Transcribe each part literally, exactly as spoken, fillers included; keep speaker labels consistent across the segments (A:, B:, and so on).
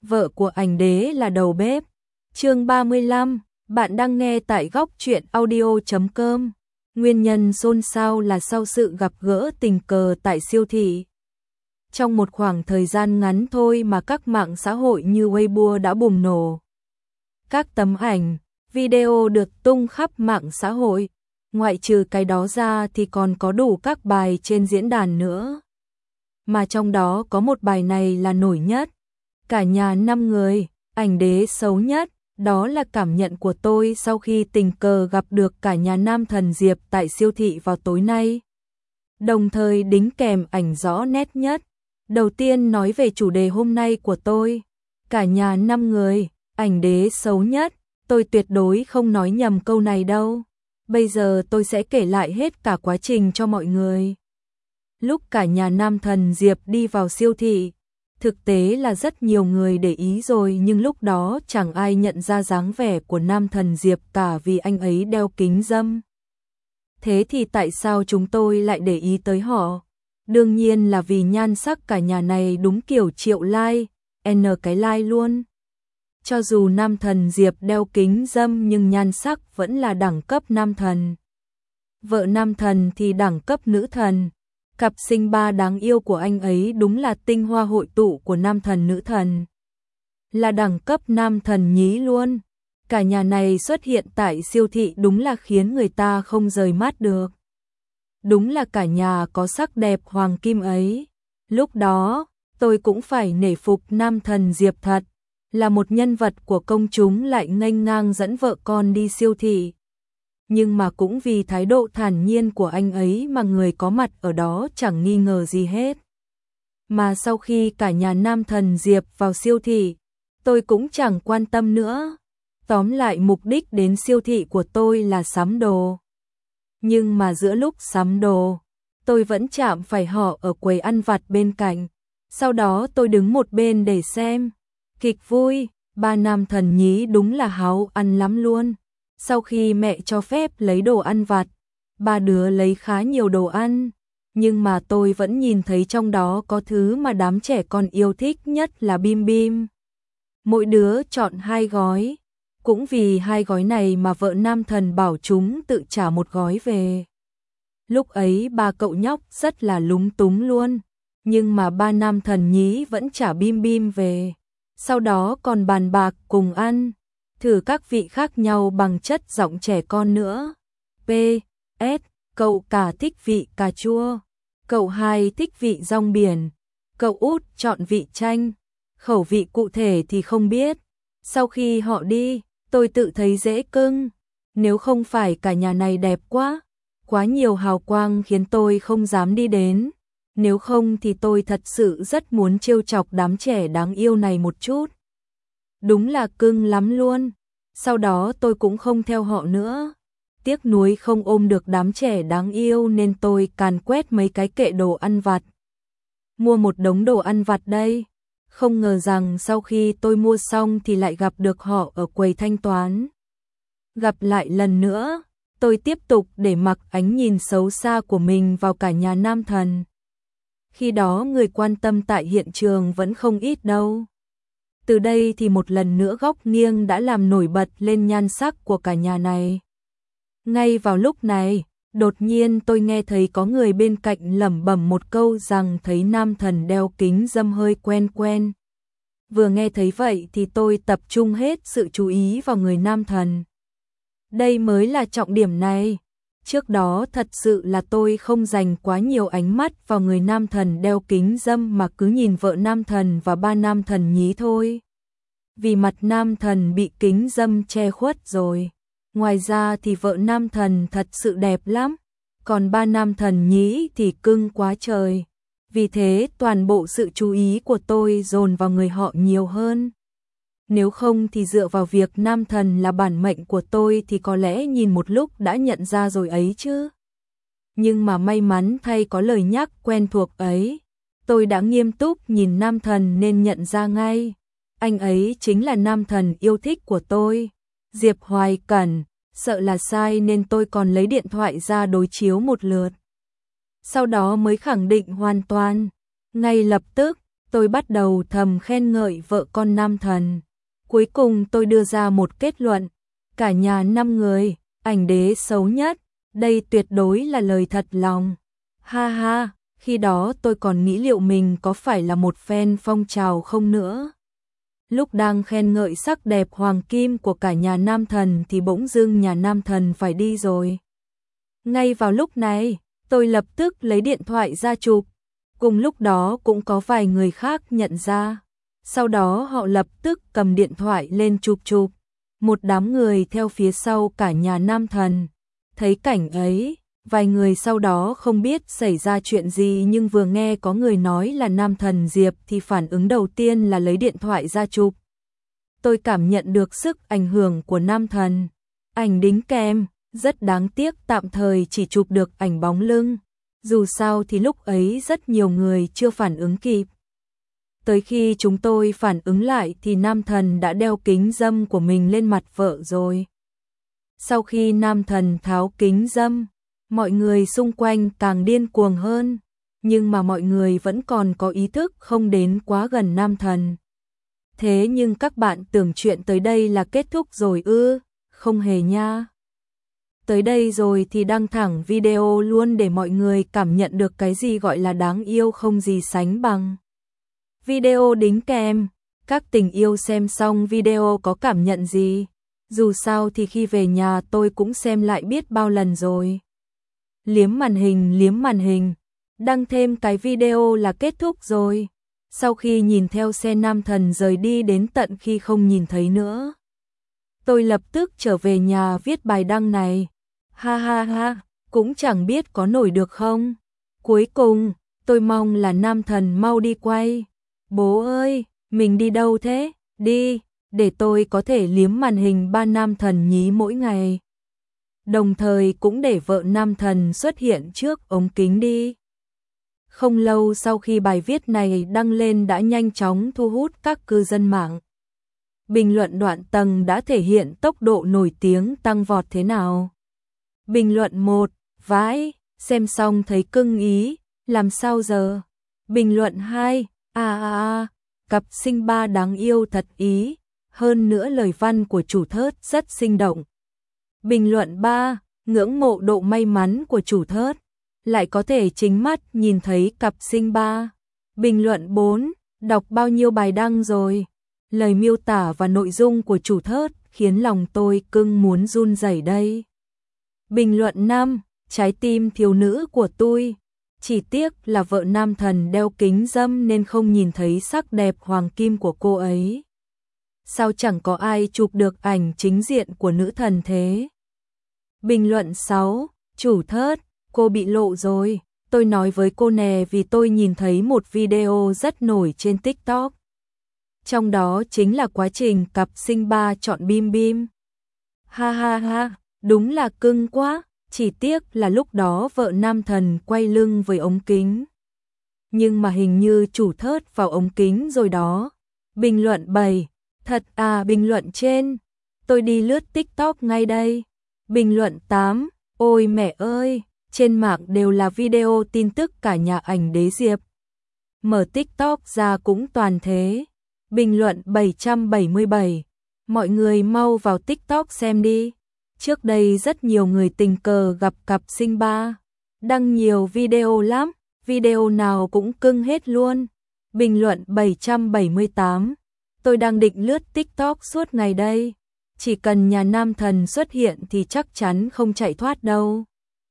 A: vợ của ảnh đế là đầu bếp. Chương ba mươi lăm, bạn đang nghe tại góc truyện audio chấm com. Nguyên nhân xôn xao là sau sự gặp gỡ tình cờ tại siêu thị. Trong một khoảng thời gian ngắn thôi mà các mạng xã hội như Weibo đã bùng nổ. Các tấm ảnh, video được tung khắp mạng xã hội. Ngoại trừ cái đó ra thì còn có đủ các bài trên diễn đàn nữa. Mà trong đó có một bài này là nổi nhất. Cả nhà năm người, ảnh đế xấu nhất. Đó là cảm nhận của tôi sau khi tình cờ gặp được cả nhà nam thần Diệp tại siêu thị vào tối nay. Đồng thời đính kèm ảnh rõ nét nhất. Đầu tiên nói về chủ đề hôm nay của tôi. Cả nhà năm người, ảnh đế xấu nhất. Tôi tuyệt đối không nói nhầm câu này đâu. Bây giờ tôi sẽ kể lại hết cả quá trình cho mọi người. Lúc cả nhà nam thần Diệp đi vào siêu thị, thực tế là rất nhiều người để ý rồi, nhưng lúc đó chẳng ai nhận ra dáng vẻ của nam thần Diệp cả vì anh ấy đeo kính râm. Thế thì tại sao chúng tôi lại để ý tới họ? Đương nhiên là vì nhan sắc cả nhà này đúng kiểu Triệu Lai, N cái Lai luôn. Cho dù nam thần Diệp đeo kính râm nhưng nhan sắc vẫn là đẳng cấp nam thần. Vợ nam thần thì đẳng cấp nữ thần. Cặp sinh ba đáng yêu của anh ấy đúng là tinh hoa hội tụ của nam thần nữ thần. Là đẳng cấp nam thần nhí luôn. Cả nhà này xuất hiện tại siêu thị đúng là khiến người ta không rời mắt được. Đúng là cả nhà có sắc đẹp hoàng kim ấy. Lúc đó, tôi cũng phải nể phục nam thần Diệp thật. Là một nhân vật của công chúng lại nghênh ngang dẫn vợ con đi siêu thị. Nhưng mà cũng vì thái độ thản nhiên của anh ấy mà người có mặt ở đó chẳng nghi ngờ gì hết. Mà sau khi cả nhà nam thần Diệp vào siêu thị, tôi cũng chẳng quan tâm nữa. Tóm lại mục đích đến siêu thị của tôi là sắm đồ. Nhưng mà giữa lúc sắm đồ, tôi vẫn chạm phải họ ở quầy ăn vặt bên cạnh. Sau đó tôi đứng một bên để xem. Kịch vui, ba nam thần nhí đúng là háo ăn lắm luôn. Sau khi mẹ cho phép lấy đồ ăn vặt, ba đứa lấy khá nhiều đồ ăn, nhưng mà tôi vẫn nhìn thấy trong đó có thứ mà đám trẻ con yêu thích nhất là bim bim. Mỗi đứa chọn hai gói, cũng vì hai gói này mà vợ nam thần bảo chúng tự trả một gói về. Lúc ấy ba cậu nhóc rất là lúng túng luôn, nhưng mà ba nam thần nhí vẫn trả bim bim về. Sau đó còn bàn bạc cùng ăn, thử các vị khác nhau bằng chất giọng trẻ con nữa. P S Cậu cả thích vị cà chua, cậu hai thích vị rong biển, cậu út chọn vị chanh. Khẩu vị cụ thể thì không biết. Sau khi họ đi, tôi tự thấy dễ cưng. Nếu không phải cả nhà này đẹp quá, quá nhiều hào quang khiến tôi không dám đi đến. Nếu không thì tôi thật sự rất muốn trêu chọc đám trẻ đáng yêu này một chút. Đúng là cưng lắm luôn. Sau đó tôi cũng không theo họ nữa. Tiếc nuối không ôm được đám trẻ đáng yêu nên tôi càn quét mấy cái kệ đồ ăn vặt. Mua một đống đồ ăn vặt đây. Không ngờ rằng sau khi tôi mua xong thì lại gặp được họ ở quầy thanh toán. Gặp lại lần nữa, tôi tiếp tục để mặc ánh nhìn xấu xa của mình vào cả nhà nam thần. Khi đó người quan tâm tại hiện trường vẫn không ít đâu. Từ đây thì một lần nữa góc nghiêng đã làm nổi bật lên nhan sắc của cả nhà này. Ngay vào lúc này, đột nhiên tôi nghe thấy có người bên cạnh lẩm bẩm một câu rằng thấy nam thần đeo kính râm hơi quen quen. Vừa nghe thấy vậy thì tôi tập trung hết sự chú ý vào người nam thần. Đây mới là trọng điểm này. Trước đó thật sự là tôi không dành quá nhiều ánh mắt vào người nam thần đeo kính râm mà cứ nhìn vợ nam thần và ba nam thần nhí thôi. Vì mặt nam thần bị kính râm che khuất rồi. Ngoài ra thì vợ nam thần thật sự đẹp lắm. Còn ba nam thần nhí thì cưng quá trời. Vì thế toàn bộ sự chú ý của tôi dồn vào người họ nhiều hơn. Nếu không thì dựa vào việc nam thần là bản mệnh của tôi thì có lẽ nhìn một lúc đã nhận ra rồi ấy chứ. Nhưng mà may mắn thay có lời nhắc quen thuộc ấy. Tôi đã nghiêm túc nhìn nam thần nên nhận ra ngay. Anh ấy chính là nam thần yêu thích của tôi. Diệp Hoài Cẩn, sợ là sai nên tôi còn lấy điện thoại ra đối chiếu một lượt. Sau đó mới khẳng định hoàn toàn. Ngay lập tức, Tôi bắt đầu thầm khen ngợi vợ con nam thần. Cuối cùng tôi đưa ra một kết luận, cả nhà năm người, ảnh đế xấu nhất, đây tuyệt đối là lời thật lòng. Ha ha, khi đó tôi còn nghĩ liệu mình có phải là một fan phong trào không nữa. Lúc đang khen ngợi sắc đẹp hoàng kim của cả nhà nam thần thì bỗng dưng nhà nam thần phải đi rồi. Ngay vào lúc này, tôi lập tức lấy điện thoại ra chụp. Cùng lúc đó cũng có vài người khác nhận ra. Sau đó họ lập tức cầm điện thoại lên chụp chụp. Một đám người theo phía sau cả nhà nam thần. Thấy cảnh ấy, vài người sau đó không biết xảy ra chuyện gì nhưng vừa nghe có người nói là nam thần Diệp thì phản ứng đầu tiên là lấy điện thoại ra chụp. Tôi cảm nhận được sức ảnh hưởng của nam thần. Ảnh đính kèm, rất đáng tiếc tạm thời chỉ chụp được ảnh bóng lưng. Dù sao thì lúc ấy rất nhiều người chưa phản ứng kịp. Tới khi chúng tôi phản ứng lại thì nam thần đã đeo kính râm của mình lên mặt vợ rồi. Sau khi nam thần tháo kính râm, mọi người xung quanh càng điên cuồng hơn, nhưng mà mọi người vẫn còn có ý thức không đến quá gần nam thần. Thế nhưng các bạn tưởng chuyện tới đây là kết thúc rồi ư? Không hề nha. Tới đây rồi thì đăng thẳng video luôn để mọi người cảm nhận được cái gì gọi là đáng yêu không gì sánh bằng. Video đính kèm, các tình yêu xem xong video có cảm nhận gì? Dù sao thì khi về nhà tôi cũng xem lại biết bao lần rồi. Liếm màn hình, liếm màn hình, đăng thêm cái video là kết thúc rồi. Sau khi nhìn theo xe nam thần rời đi đến tận khi không nhìn thấy nữa, tôi lập tức trở về nhà viết bài đăng này. Ha ha ha, cũng chẳng biết có nổi được không. Cuối cùng, tôi mong là nam thần mau đi quay. Bố ơi, mình đi đâu thế? Đi, để tôi có thể liếm màn hình ba nam thần nhí mỗi ngày. Đồng thời cũng để vợ nam thần xuất hiện trước ống kính đi. Không lâu sau khi bài viết này đăng lên đã nhanh chóng thu hút các cư dân mạng. Bình luận đoạn tầng đã thể hiện tốc độ nổi tiếng tăng vọt thế nào. Bình luận một, vãi, xem xong thấy cưng ý, làm sao giờ? Bình luận hai, à à à, cặp sinh ba đáng yêu thật ý, hơn nữa lời văn của chủ thớt rất sinh động. Bình luận ba, ngưỡng mộ độ may mắn của chủ thớt, lại có thể chính mắt nhìn thấy cặp sinh ba. Bình luận bốn, đọc bao nhiêu bài đăng rồi, lời miêu tả và nội dung của chủ thớt khiến lòng tôi cưng muốn run rẩy đây. Bình luận năm, trái tim thiếu nữ của tôi, chỉ tiếc là vợ nam thần đeo kính râm nên không nhìn thấy sắc đẹp hoàng kim của cô ấy. Sao chẳng có ai chụp được ảnh chính diện của nữ thần thế? Bình luận sáu, chủ thớt, cô bị lộ rồi, tôi nói với cô nè vì tôi nhìn thấy một video rất nổi trên TikTok. Trong đó chính là quá trình cặp sinh ba chọn bim bim. Ha ha ha, đúng là cưng quá, chỉ tiếc là lúc đó vợ nam thần quay lưng với ống kính. Nhưng mà hình như chủ thớt vào ống kính rồi đó. Bình luận bảy, thật à. Bình luận trên, tôi đi lướt TikTok ngay đây. Bình luận tám, ôi mẹ ơi, trên mạng đều là video tin tức cả nhà ảnh đế Diệp. Mở TikTok ra cũng toàn thế. Bình luận bảy trăm bảy mươi bảy, mọi người mau vào TikTok xem đi. Trước đây rất nhiều người tình cờ gặp cặp sinh ba, đăng nhiều video lắm, video nào cũng cưng hết luôn. Bình luận bảy trăm bảy mươi tám, tôi đang định lướt TikTok suốt ngày đây, chỉ cần nhà nam thần xuất hiện thì chắc chắn không chạy thoát đâu.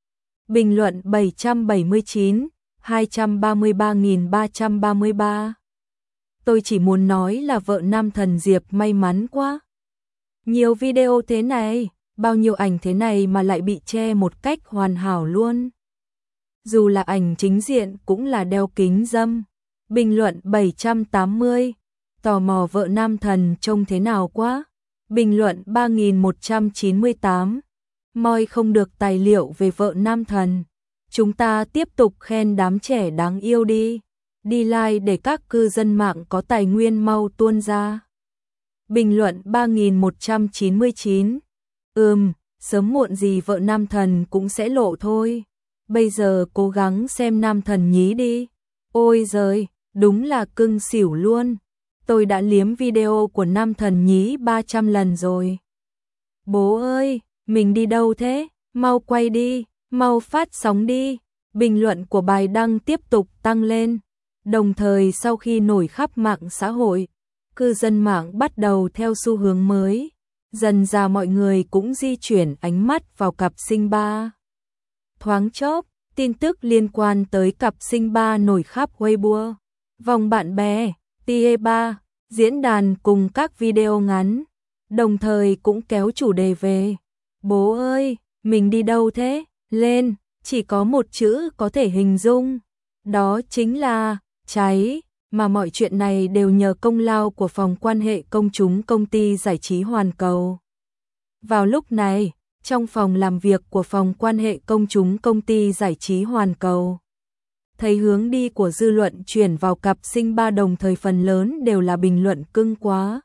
A: Bình luận bảy trăm bảy mươi chín, hai trăm ba mươi ba nghìn ba trăm ba mươi ba, tôi chỉ muốn nói là vợ nam thần Diệp may mắn quá. Nhiều video thế này, bao nhiêu ảnh thế này mà lại bị che một cách hoàn hảo luôn. Dù là ảnh chính diện cũng là đeo kính râm. Bình luận bảy trăm tám mươi, tò mò vợ nam thần trông thế nào quá. Bình luận ba nghìn một trăm chín mươi tám, moi không được tài liệu về vợ nam thần. Chúng ta tiếp tục khen đám trẻ đáng yêu đi. Đi like để các cư dân mạng có tài nguyên mau tuôn ra. Bình luận ba nghìn một trăm chín mươi chín, ừm, sớm muộn gì vợ nam thần cũng sẽ lộ thôi. Bây giờ cố gắng xem nam thần nhí đi. Ôi giời, Đúng là cưng xỉu luôn. Tôi đã liếm video của nam thần nhí ba trăm lần rồi. Bố ơi, mình đi đâu thế? Mau quay đi, mau phát sóng đi. Bình luận của bài đăng tiếp tục tăng lên. Đồng thời sau khi nổi khắp mạng xã hội, cư dân mạng bắt đầu theo xu hướng mới. Dần ra mọi người cũng di chuyển ánh mắt vào cặp sinh ba. Thoáng chốc, tin tức liên quan tới cặp sinh ba nổi khắp Weibo, vòng bạn bè, tê ba, diễn đàn cùng các video ngắn. Đồng thời cũng kéo chủ đề về. Bố ơi, mình đi đâu thế? Lên, chỉ có một chữ có thể hình dung. Đó chính là cháy, mà mọi chuyện này đều nhờ công lao của phòng quan hệ công chúng công ty giải trí Hoàn Cầu. Vào lúc này, trong phòng làm việc của phòng quan hệ công chúng công ty giải trí Hoàn Cầu, thấy hướng đi của dư luận chuyển vào cặp sinh ba, đồng thời phần lớn đều là bình luận cưng quá.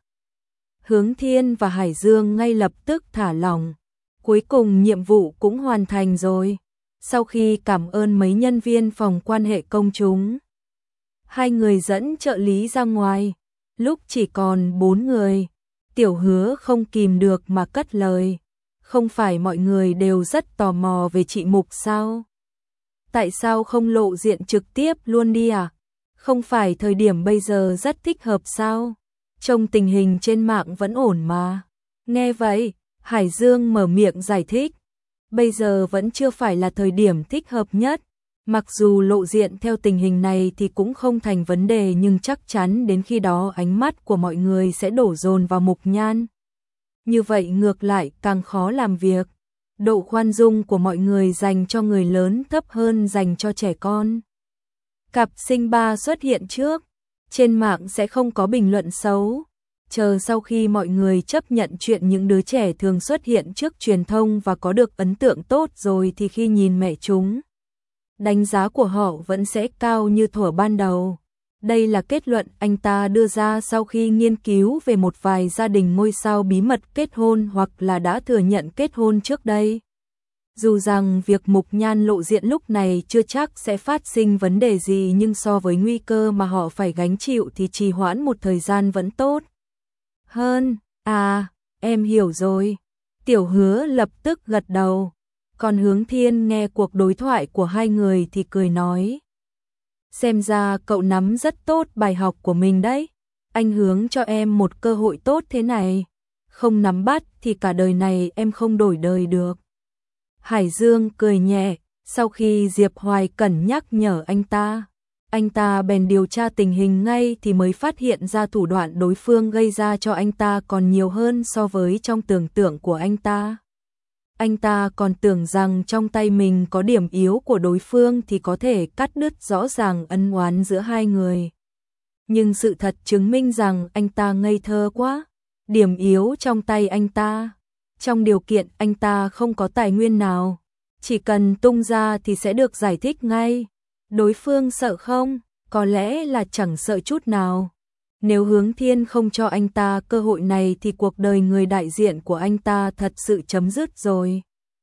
A: Hướng Thiên và Hải Dương ngay lập tức thả lỏng. Cuối cùng nhiệm vụ cũng hoàn thành rồi. Sau khi cảm ơn mấy nhân viên phòng quan hệ công chúng, hai người dẫn trợ lý ra ngoài. Lúc chỉ còn bốn người, Tiểu Hứa không kìm được mà cất lời. Không phải mọi người đều rất tò mò về chị Mục sao? Tại sao không lộ diện trực tiếp luôn đi à? Không phải thời điểm bây giờ rất thích hợp sao? Trong tình hình trên mạng vẫn ổn mà. Nghe vậy, Hải Dương mở miệng giải thích. Bây giờ vẫn chưa phải là thời điểm thích hợp nhất. Mặc dù lộ diện theo tình hình này thì cũng không thành vấn đề, nhưng chắc chắn đến khi đó ánh mắt của mọi người sẽ đổ dồn vào Mục Nhan. Như vậy ngược lại càng khó làm việc. Độ khoan dung của mọi người dành cho người lớn thấp hơn dành cho trẻ con. Cặp sinh ba xuất hiện trước, trên mạng sẽ không có bình luận xấu. Chờ sau khi mọi người chấp nhận chuyện những đứa trẻ thường xuất hiện trước truyền thông và có được ấn tượng tốt rồi thì khi nhìn mẹ chúng, đánh giá của họ vẫn sẽ cao như thuở ban đầu. Đây là kết luận anh ta đưa ra sau khi nghiên cứu về một vài gia đình ngôi sao bí mật kết hôn hoặc là đã thừa nhận kết hôn trước đây. Dù rằng việc Mục Nhan lộ diện lúc này chưa chắc sẽ phát sinh vấn đề gì, nhưng so với nguy cơ mà họ phải gánh chịu thì trì hoãn một thời gian vẫn tốt hơn. À, em hiểu rồi. Tiểu Hứa lập tức gật đầu. Còn Hướng Thiên nghe cuộc đối thoại của hai người thì cười nói. Xem ra cậu nắm rất tốt bài học của mình đấy. Anh Hướng cho em một cơ hội tốt thế này. Không nắm bắt thì cả đời này em không đổi đời được. Hải Dương cười nhẹ, sau khi Diệp Hoài Cẩn nhắc nhở anh ta, anh ta bèn điều tra tình hình ngay thì mới phát hiện ra thủ đoạn đối phương gây ra cho anh ta còn nhiều hơn so với trong tưởng tượng của anh ta. Anh ta còn tưởng rằng trong tay mình có điểm yếu của đối phương thì có thể cắt đứt rõ ràng ân oán giữa hai người. Nhưng sự thật chứng minh rằng anh ta ngây thơ quá. Điểm yếu trong tay anh ta, trong điều kiện anh ta không có tài nguyên nào, chỉ cần tung ra thì sẽ được giải thích ngay. Đối phương sợ không? Có lẽ là chẳng sợ chút nào. Nếu Hướng Thiên không cho anh ta cơ hội này thì cuộc đời người đại diện của anh ta thật sự chấm dứt rồi.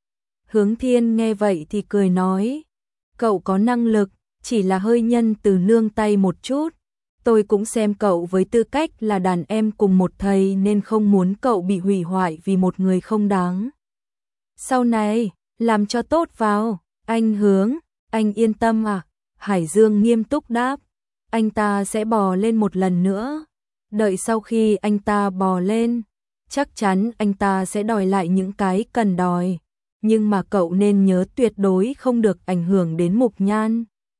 A: Hướng Thiên nghe vậy thì cười nói, cậu có năng lực, chỉ là hơi nhân từ nương tay một chút. Tôi cũng xem cậu với tư cách là đàn em cùng một thầy nên không muốn cậu bị hủy hoại vì một người không đáng. Sau này, làm cho tốt vào, anh Hướng, anh yên tâm à? Hải Dương nghiêm túc đáp, anh ta sẽ bò lên một lần nữa. Đợi sau khi anh ta bò lên, chắc chắn anh ta sẽ đòi lại những cái cần đòi. Nhưng mà cậu nên nhớ tuyệt đối không được ảnh hưởng đến Mục Nhan.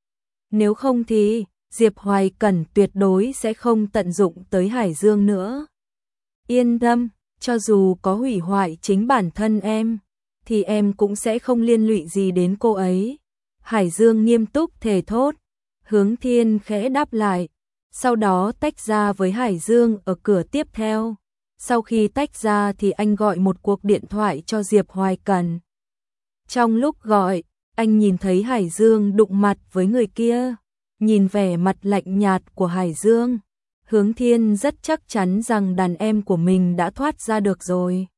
A: Nếu không thì Diệp Hoài Cẩn tuyệt đối sẽ không tận dụng tới Hải Dương nữa. Yên tâm, cho dù có hủy hoại chính bản thân em, thì em cũng sẽ không liên lụy gì đến cô ấy. Hải Dương nghiêm túc thề thốt. Hướng Thiên khẽ đáp lại, sau đó tách ra với Hải Dương ở cửa tiếp theo. Sau khi tách ra thì anh gọi một cuộc điện thoại cho Diệp Hoài Cẩn. Trong lúc gọi, anh nhìn thấy Hải Dương đụng mặt với người kia. Nhìn vẻ mặt lạnh nhạt của Hải Dương, Hướng Thiên rất chắc chắn rằng đàn em của mình đã thoát ra được rồi.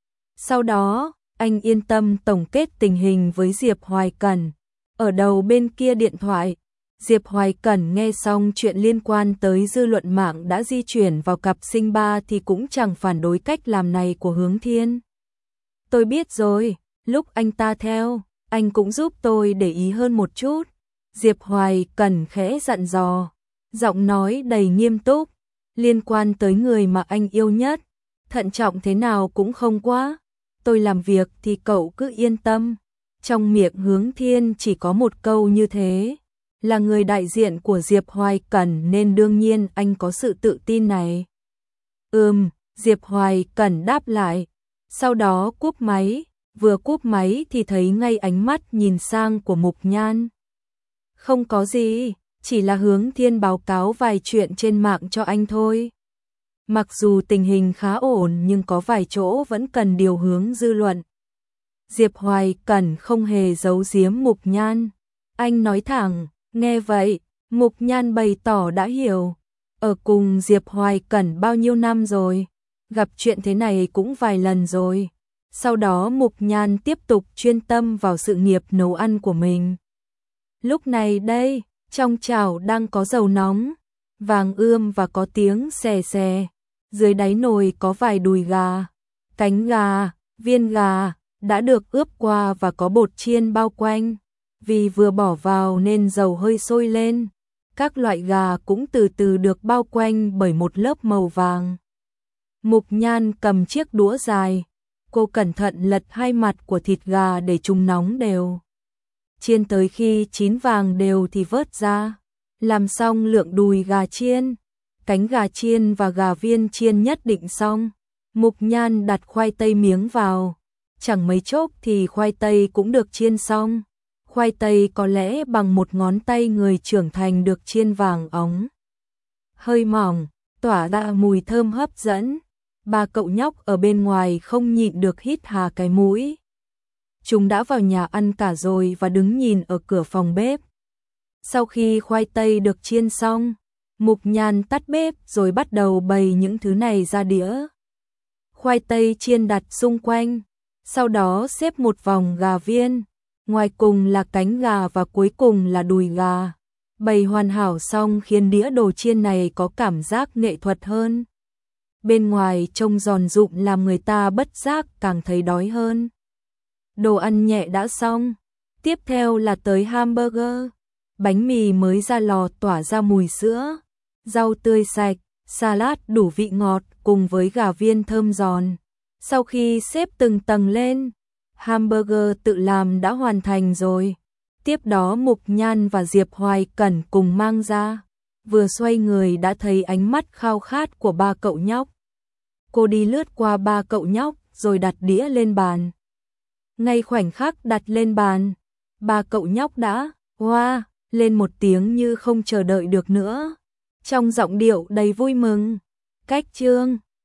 A: Sau đó, anh yên tâm tổng kết tình hình với Diệp Hoài Cẩn. Ở đầu bên kia điện thoại, Diệp Hoài Cẩn nghe xong chuyện liên quan tới dư luận mạng đã di chuyển vào cặp sinh ba thì cũng chẳng phản đối cách làm này của Hướng Thiên. Tôi biết rồi, lúc anh ta theo, anh cũng giúp tôi để ý hơn một chút. Diệp Hoài Cẩn khẽ dặn dò, giọng nói đầy nghiêm túc, liên quan tới người mà anh yêu nhất, thận trọng thế nào cũng không quá. Tôi làm việc thì cậu cứ yên tâm. Trong miệng Hướng Thiên chỉ có một câu như thế. Là người đại diện của Diệp Hoài Cẩn nên đương nhiên anh có sự tự tin này. Ừm, Diệp Hoài Cẩn đáp lại. Sau đó cúp máy, vừa cúp máy thì thấy ngay ánh mắt nhìn sang của Mục Nhan. Không có gì, chỉ là Hướng Thiên báo cáo vài chuyện trên mạng cho anh thôi. Mặc dù tình hình khá ổn nhưng có vài chỗ vẫn cần điều hướng dư luận. Diệp Hoài Cẩn không hề giấu giếm Mục Nhan. Anh nói thẳng, nghe vậy, Mục Nhan bày tỏ đã hiểu. Ở cùng Diệp Hoài Cẩn bao nhiêu năm rồi, gặp chuyện thế này cũng vài lần rồi. Sau đó Mục Nhan tiếp tục chuyên tâm vào sự nghiệp nấu ăn của mình. Lúc này đây, trong chảo đang có dầu nóng, vàng ươm và có tiếng xè xè. Dưới đáy nồi có vài đùi gà, cánh gà, viên gà, đã được ướp qua và có bột chiên bao quanh. Vì vừa bỏ vào nên dầu hơi sôi lên. Các loại gà cũng từ từ được bao quanh bởi một lớp màu vàng. Mục Nhan cầm chiếc đũa dài. Cô cẩn thận lật hai mặt của thịt gà để chúng nóng đều. Chiên tới khi chín vàng đều thì vớt ra. Làm xong lượng đùi gà chiên, cánh gà chiên và gà viên chiên nhất định xong. Mục Nhan đặt khoai tây miếng vào. Chẳng mấy chốc thì khoai tây cũng được chiên xong. Khoai tây có lẽ bằng một ngón tay người trưởng thành được chiên vàng óng. Hơi mỏng, tỏa ra mùi thơm hấp dẫn. Ba cậu nhóc ở bên ngoài không nhịn được hít hà cái mũi. Chúng đã vào nhà ăn cả rồi và đứng nhìn ở cửa phòng bếp. Sau khi khoai tây được chiên xong, Mục Nhan tắt bếp rồi bắt đầu bày những thứ này ra đĩa. Khoai tây chiên đặt xung quanh, sau đó xếp một vòng gà viên, ngoài cùng là cánh gà và cuối cùng là đùi gà. Bày hoàn hảo xong khiến đĩa đồ chiên này có cảm giác nghệ thuật hơn. Bên ngoài trông giòn rụm làm người ta bất giác càng thấy đói hơn. Đồ ăn nhẹ đã xong, tiếp theo là tới hamburger. Bánh mì mới ra lò tỏa ra mùi sữa, rau tươi sạch, salad đủ vị ngọt cùng với gà viên thơm giòn. Sau khi xếp từng tầng lên, hamburger tự làm đã hoàn thành rồi. Tiếp đó Mục Nhan và Diệp Hoài Cẩn cùng mang ra. Vừa xoay người đã thấy ánh mắt khao khát của ba cậu nhóc. Cô đi lướt qua ba cậu nhóc rồi đặt đĩa lên bàn. Ngay khoảnh khắc đặt lên bàn, ba cậu nhóc đã hoa lên một tiếng như không chờ đợi được nữa. Trong giọng điệu đầy vui mừng. Cách chương